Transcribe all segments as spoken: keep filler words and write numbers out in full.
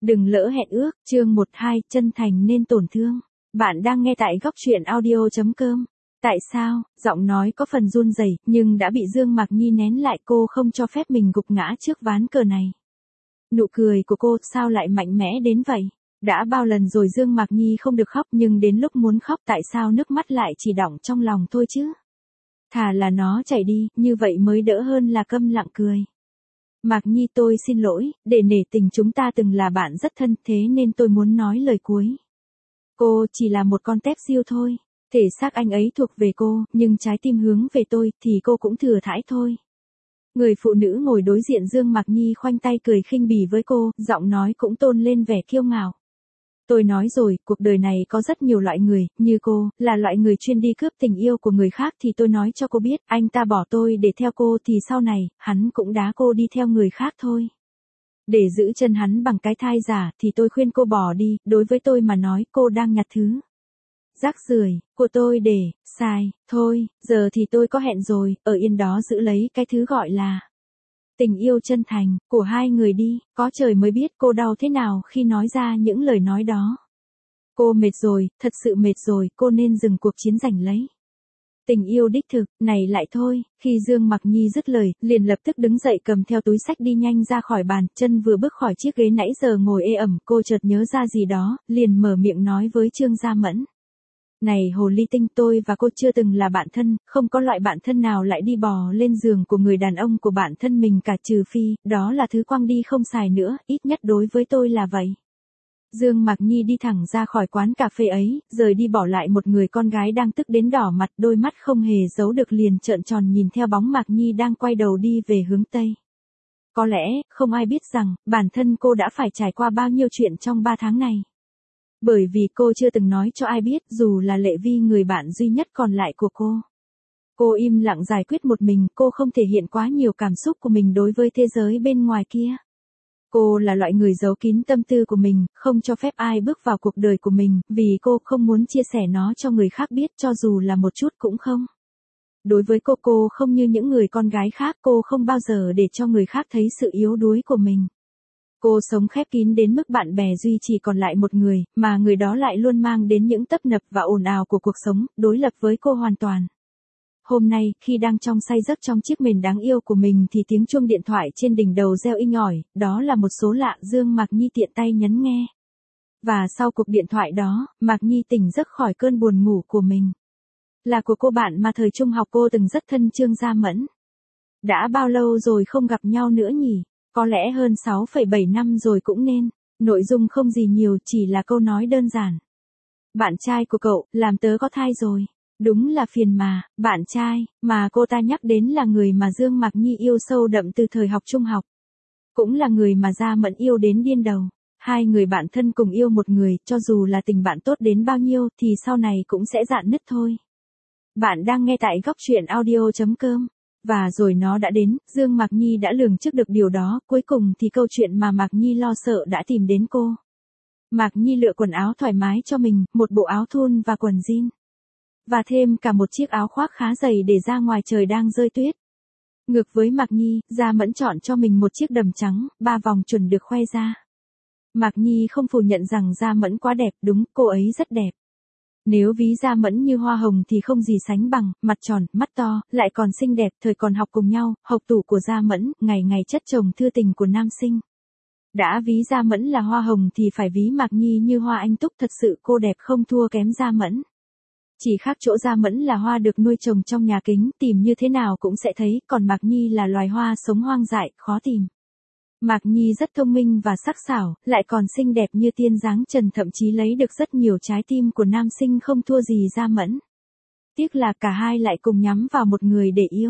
Đừng lỡ hẹn ước, chương một hai, chân thành nên tổn thương. Bạn đang nghe tại góc truyện audio chấm com. Tại sao, giọng nói có phần run rẩy, nhưng đã bị Dương Mạc Nhi nén lại, cô không cho phép mình gục ngã trước ván cờ này. Nụ cười của cô sao lại mạnh mẽ đến vậy? Đã bao lần rồi Dương Mạc Nhi không được khóc, nhưng đến lúc muốn khóc tại sao nước mắt lại chỉ đọng trong lòng thôi chứ? Thà là nó chảy đi, như vậy mới đỡ hơn là câm lặng cười. Mạc Nhi, tôi xin lỗi, để nể tình chúng ta từng là bạn rất thân, thế nên tôi muốn nói lời cuối. Cô chỉ là một con tép diêu thôi, thể xác anh ấy thuộc về cô, nhưng trái tim hướng về tôi, thì cô cũng thừa thãi thôi. Người phụ nữ ngồi đối diện Dương Mạc Nhi khoanh tay cười khinh bỉ với cô, giọng nói cũng tôn lên vẻ kiêu ngạo. Tôi nói rồi, cuộc đời này có rất nhiều loại người, như cô, là loại người chuyên đi cướp tình yêu của người khác, thì tôi nói cho cô biết, anh ta bỏ tôi để theo cô thì sau này, hắn cũng đá cô đi theo người khác thôi. Để giữ chân hắn bằng cái thai giả, thì tôi khuyên cô bỏ đi, đối với tôi mà nói, cô đang nhặt thứ rác rưởi của tôi để, xài, thôi, giờ thì tôi có hẹn rồi, ở yên đó giữ lấy cái thứ gọi là tình yêu chân thành, của hai người đi, có trời mới biết cô đau thế nào khi nói ra những lời nói đó. Cô mệt rồi, thật sự mệt rồi, cô nên dừng cuộc chiến giành lấy tình yêu đích thực, này lại thôi. Khi Dương Mạc Nhi dứt lời, liền lập tức đứng dậy cầm theo túi xách đi nhanh ra khỏi bàn, chân vừa bước khỏi chiếc ghế nãy giờ ngồi ê ẩm, cô chợt nhớ ra gì đó, liền mở miệng nói với Trương Gia Mẫn. Này hồ ly tinh, tôi và cô chưa từng là bạn thân, không có loại bạn thân nào lại đi bò lên giường của người đàn ông của bạn thân mình cả, trừ phi, đó là thứ quăng đi không xài nữa, ít nhất đối với tôi là vậy. Dương Mạc Nhi đi thẳng ra khỏi quán cà phê ấy, rời đi bỏ lại một người con gái đang tức đến đỏ mặt, đôi mắt không hề giấu được liền trợn tròn nhìn theo bóng Mạc Nhi đang quay đầu đi về hướng Tây. Có lẽ, không ai biết rằng, bản thân cô đã phải trải qua bao nhiêu chuyện trong ba tháng này. Bởi vì cô chưa từng nói cho ai biết, dù là Lệ Vi người bạn duy nhất còn lại của cô. Cô im lặng giải quyết một mình, cô không thể hiện quá nhiều cảm xúc của mình đối với thế giới bên ngoài kia. Cô là loại người giấu kín tâm tư của mình, không cho phép ai bước vào cuộc đời của mình, vì cô không muốn chia sẻ nó cho người khác biết, cho dù là một chút cũng không. Đối với cô, cô không như những người con gái khác, cô không bao giờ để cho người khác thấy sự yếu đuối của mình. Cô sống khép kín đến mức bạn bè duy chỉ còn lại một người, mà người đó lại luôn mang đến những tấp nập và ồn ào của cuộc sống, đối lập với cô hoàn toàn. Hôm nay, khi đang trong say giấc trong chiếc mền đáng yêu của mình thì tiếng chuông điện thoại trên đỉnh đầu reo inh ỏi, đó là một số lạ, Dương Mạc Nhi tiện tay nhấn nghe. Và sau cuộc điện thoại đó, Mạc Nhi tỉnh giấc khỏi cơn buồn ngủ của mình. Là của cô bạn mà thời trung học cô từng rất thân, Trương Gia Mẫn. Đã bao lâu rồi không gặp nhau nữa nhỉ? Có lẽ hơn sáu phẩy bảy năm rồi cũng nên. Nội dung không gì nhiều, chỉ là câu nói đơn giản. Bạn trai của cậu, làm tớ có thai rồi. Đúng là phiền mà, bạn trai, mà cô ta nhắc đến là người mà Dương Mạc Nhi yêu sâu đậm từ thời học trung học. Cũng là người mà Gia Mẫn yêu đến điên đầu. Hai người bạn thân cùng yêu một người, cho dù là tình bạn tốt đến bao nhiêu, thì sau này cũng sẽ rạn nứt thôi. Bạn đang nghe tại góc truyện audio chấm com. Và rồi nó đã đến, Dương Mạc Nhi đã lường trước được điều đó, cuối cùng thì câu chuyện mà Mạc Nhi lo sợ đã tìm đến cô. Mạc Nhi lựa quần áo thoải mái cho mình, một bộ áo thun và quần jean. Và thêm cả một chiếc áo khoác khá dày để ra ngoài trời đang rơi tuyết. Ngược với Mạc Nhi, Gia Mẫn chọn cho mình một chiếc đầm trắng, ba vòng chuẩn được khoe ra. Mạc Nhi không phủ nhận rằng Gia Mẫn quá đẹp, đúng, cô ấy rất đẹp. Nếu ví Gia Mẫn như hoa hồng thì không gì sánh bằng, mặt tròn, mắt to, lại còn xinh đẹp, thời còn học cùng nhau, học tủ của Gia Mẫn, ngày ngày chất chồng thư tình của nam sinh. Đã ví Gia Mẫn là hoa hồng thì phải ví Mạc Nhi như hoa anh túc, thật sự cô đẹp không thua kém Gia Mẫn. Chỉ khác chỗ Gia Mẫn là hoa được nuôi trồng trong nhà kính, tìm như thế nào cũng sẽ thấy, còn Mạc Nhi là loài hoa sống hoang dại, khó tìm. Mạc Nhi rất thông minh và sắc sảo, lại còn xinh đẹp như tiên dáng trần, thậm chí lấy được rất nhiều trái tim của nam sinh không thua gì Gia Mẫn. Tiếc là cả hai lại cùng nhắm vào một người để yêu.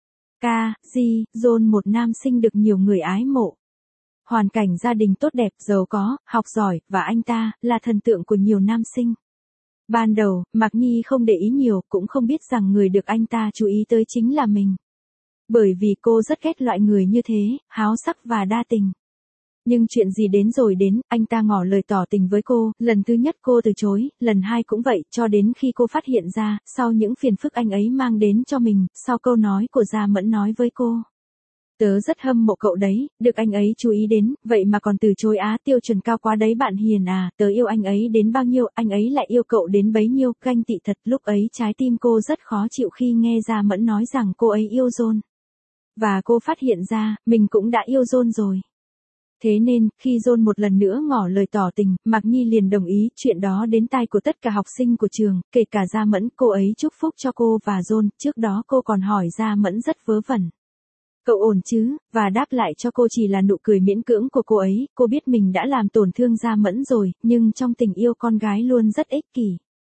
Ca, Di, John, một nam sinh được nhiều người ái mộ. Hoàn cảnh gia đình tốt đẹp, giàu có, học giỏi, và anh ta là thần tượng của nhiều nam sinh. Ban đầu, Mạc Nhi không để ý nhiều, cũng không biết rằng người được anh ta chú ý tới chính là mình. Bởi vì cô rất ghét loại người như thế, háo sắc và đa tình. Nhưng chuyện gì đến rồi đến, anh ta ngỏ lời tỏ tình với cô, lần thứ nhất cô từ chối, lần hai cũng vậy, cho đến khi cô phát hiện ra, sau những phiền phức anh ấy mang đến cho mình, sau câu nói của Gia Mẫn nói với cô. Tớ rất hâm mộ cậu đấy, được anh ấy chú ý đến, vậy mà còn từ chối á, tiêu chuẩn cao quá đấy bạn Hiền à, tớ yêu anh ấy đến bao nhiêu, anh ấy lại yêu cậu đến bấy nhiêu, ganh tị thật. Lúc ấy trái tim cô rất khó chịu khi nghe Gia Mẫn nói rằng cô ấy yêu John. Và cô phát hiện ra, mình cũng đã yêu John rồi. Thế nên, khi John một lần nữa ngỏ lời tỏ tình, Mạc Nhi liền đồng ý, chuyện đó đến tai của tất cả học sinh của trường, kể cả Gia Mẫn, cô ấy chúc phúc cho cô và John, trước đó cô còn hỏi Gia Mẫn rất vớ vẩn. Cậu ổn chứ, và đáp lại cho cô chỉ là nụ cười miễn cưỡng của cô ấy, cô biết mình đã làm tổn thương Gia Mẫn rồi, nhưng trong tình yêu con gái luôn rất ích kỷ.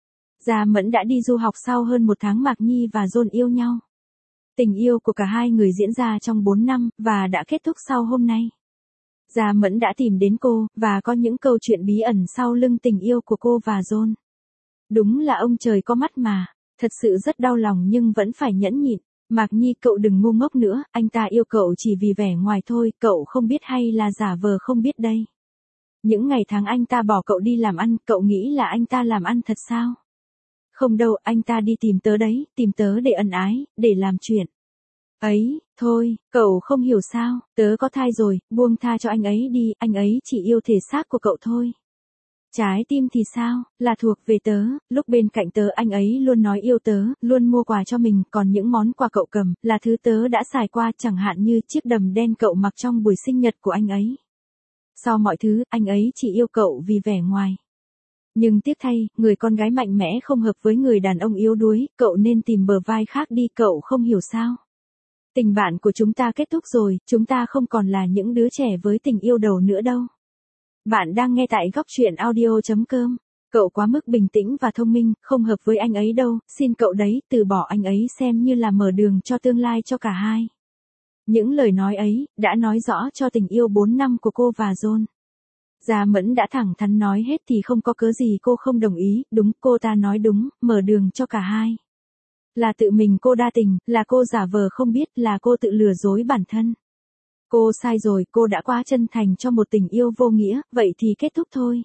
Gia Mẫn đã đi du học sau hơn một tháng Mạc Nhi và John yêu nhau. Tình yêu của cả hai người diễn ra trong bốn năm, và đã kết thúc sau hôm nay. Gia Mẫn đã tìm đến cô, và có những câu chuyện bí ẩn sau lưng tình yêu của cô và John. Đúng là ông trời có mắt mà, thật sự rất đau lòng nhưng vẫn phải nhẫn nhịn. Mạc Nhi cậu đừng ngu ngốc nữa, anh ta yêu cậu chỉ vì vẻ ngoài thôi, cậu không biết hay là giả vờ không biết đây. Những ngày tháng anh ta bỏ cậu đi làm ăn, cậu nghĩ là anh ta làm ăn thật sao? Không đâu, anh ta đi tìm tớ đấy, tìm tớ để ân ái, để làm chuyện. Ấy, thôi, cậu không hiểu sao, tớ có thai rồi, buông tha cho anh ấy đi, anh ấy chỉ yêu thể xác của cậu thôi. Trái tim thì sao, là thuộc về tớ, lúc bên cạnh tớ anh ấy luôn nói yêu tớ, luôn mua quà cho mình, còn những món quà cậu cầm, là thứ tớ đã xài qua, chẳng hạn như chiếc đầm đen cậu mặc trong buổi sinh nhật của anh ấy. Sau mọi thứ, anh ấy chỉ yêu cậu vì vẻ ngoài. Nhưng tiếc thay, người con gái mạnh mẽ không hợp với người đàn ông yếu đuối, cậu nên tìm bờ vai khác đi, cậu không hiểu sao. Tình bạn của chúng ta kết thúc rồi, chúng ta không còn là những đứa trẻ với tình yêu đầu nữa đâu. Bạn đang nghe tại góc truyện audio chấm com. Cậu quá mức bình tĩnh và thông minh, không hợp với anh ấy đâu, xin cậu đấy, từ bỏ anh ấy xem như là mở đường cho tương lai cho cả hai. Những lời nói ấy, đã nói rõ cho tình yêu bốn năm của cô và John. Gia Mẫn đã thẳng thắn nói hết thì không có cớ gì cô không đồng ý, đúng, cô ta nói đúng, mở đường cho cả hai. Là tự mình cô đa tình, là cô giả vờ không biết, là cô tự lừa dối bản thân. Cô sai rồi, cô đã quá chân thành cho một tình yêu vô nghĩa, vậy thì kết thúc thôi.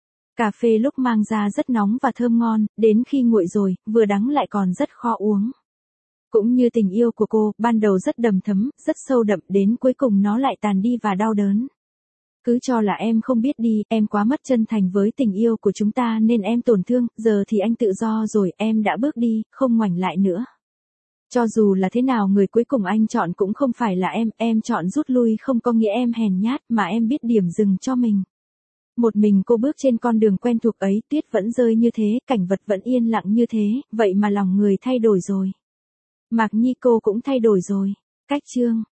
Cà phê lúc mang ra rất nóng và thơm ngon, đến khi nguội rồi, vừa đắng lại còn rất khó uống. Cũng như tình yêu của cô, ban đầu rất đầm thấm, rất sâu đậm, đến cuối cùng nó lại tàn đi và đau đớn. Cứ cho là em không biết đi, em quá mất chân thành với tình yêu của chúng ta nên em tổn thương, giờ thì anh tự do rồi, em đã bước đi, không ngoảnh lại nữa. Cho dù là thế nào người cuối cùng anh chọn cũng không phải là em, em chọn rút lui không có nghĩa em hèn nhát mà em biết điểm dừng cho mình. Một mình cô bước trên con đường quen thuộc ấy, tuyết vẫn rơi như thế, cảnh vật vẫn yên lặng như thế, vậy mà lòng người thay đổi rồi. Mạc Nhi cô cũng thay đổi rồi. Cách chương